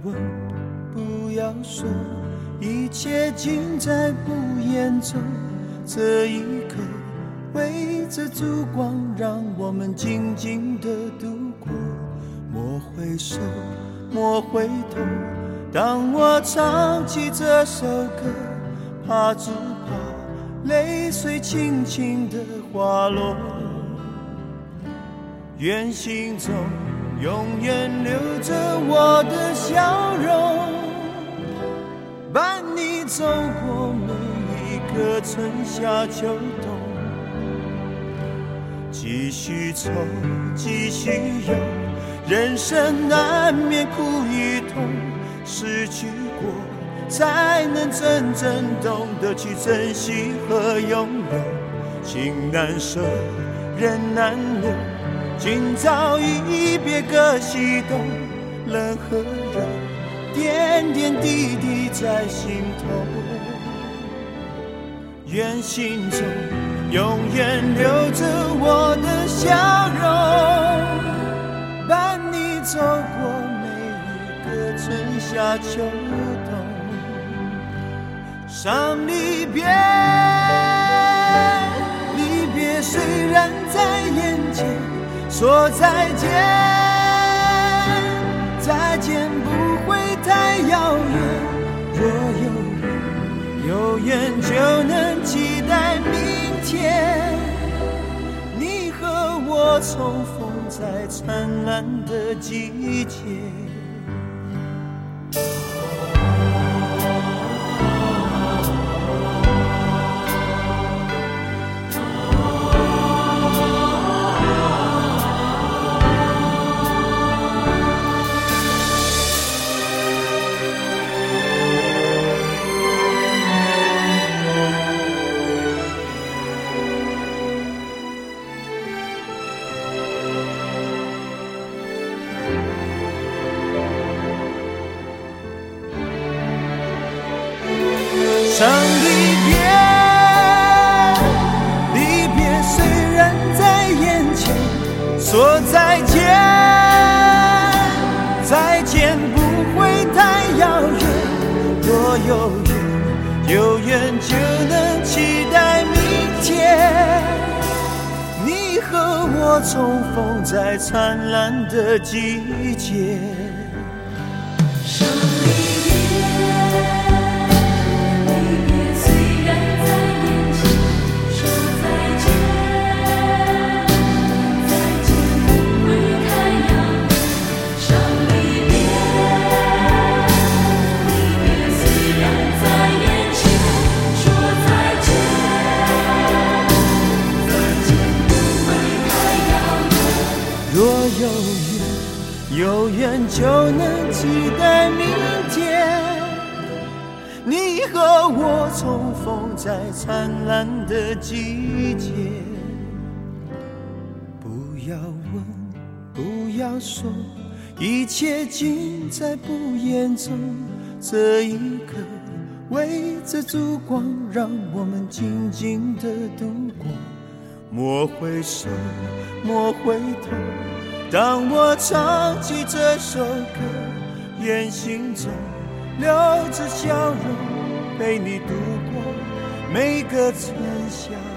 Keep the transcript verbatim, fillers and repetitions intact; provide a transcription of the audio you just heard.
问，不要说，一切尽在不言中。这一刻围着烛光，让我们静静地度过。莫回首，莫回头，当我唱起这首歌，怕只怕泪水轻轻地滑落。愿心中永远留着我的笑容，伴你走过每一个春夏秋冬。继续愁，继续忧，人生难免苦与痛，失去过才能真正懂得去珍惜和拥有。情难舍，人难留，今朝一别各西东，冷和热点点滴滴在心头。愿心中永远留着我的笑容，伴你走过每一个春夏秋冬。伤离别，离别虽然在眼前，说再见，再见不会太遥远。若有缘，有缘就能期待明天，你和我重逢在灿烂的季节。伤离别，离别虽然在眼前，说再见，再见不会太遥远。若有缘，有缘就能期待明天，你和我重逢在灿烂的季节。若有缘，有缘就能期待明天，你和我重逢在灿烂的季节。不要问，不要说，一切尽在不言中。这一刻围着烛光，让我们静静地度过。莫回首，莫回头，当我唱起这首歌，愿心中留着笑容，陪你度过每个春夏